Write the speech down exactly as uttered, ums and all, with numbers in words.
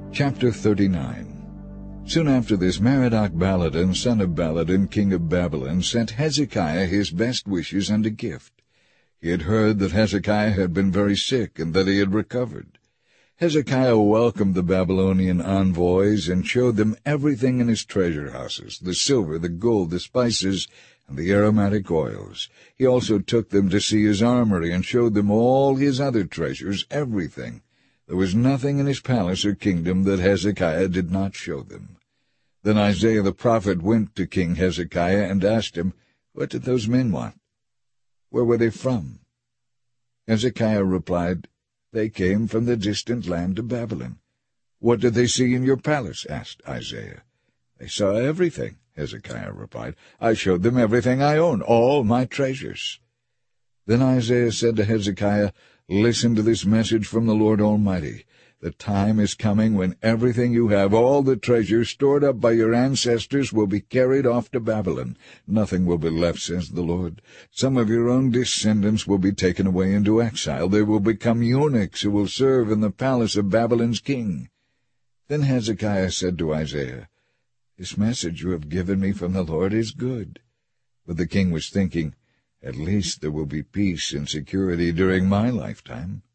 Chapter thirty-nine. Soon after this, Merodach-Baladan, son of Baladan, king of Babylon, sent Hezekiah his best wishes and a gift. He had heard that Hezekiah had been very sick, and that he had recovered. Hezekiah welcomed the Babylonian envoys, and showed them everything in his treasure houses, the silver, the gold, the spices, and the aromatic oils. He also took them to see his armory, and showed them all his other treasures, everything. There was nothing in his palace or kingdom that Hezekiah did not show them. Then Isaiah the prophet went to King Hezekiah and asked him, "What did those men want? Where were they from?" Hezekiah replied, "They came from the distant land of Babylon." "What did they see in your palace?" asked Isaiah. "They saw everything," Hezekiah replied. "I showed them everything I own, all my treasures." Then Isaiah said to Hezekiah, "Listen to this message from the Lord Almighty. The time is coming when everything you have, all the treasure stored up by your ancestors, will be carried off to Babylon. Nothing will be left, says the Lord. Some of your own descendants will be taken away into exile. They will become eunuchs who will serve in the palace of Babylon's king." Then Hezekiah said to Isaiah, "This message you have given me from the Lord is good." But the king was thinking, "At least there will be peace and security during my lifetime."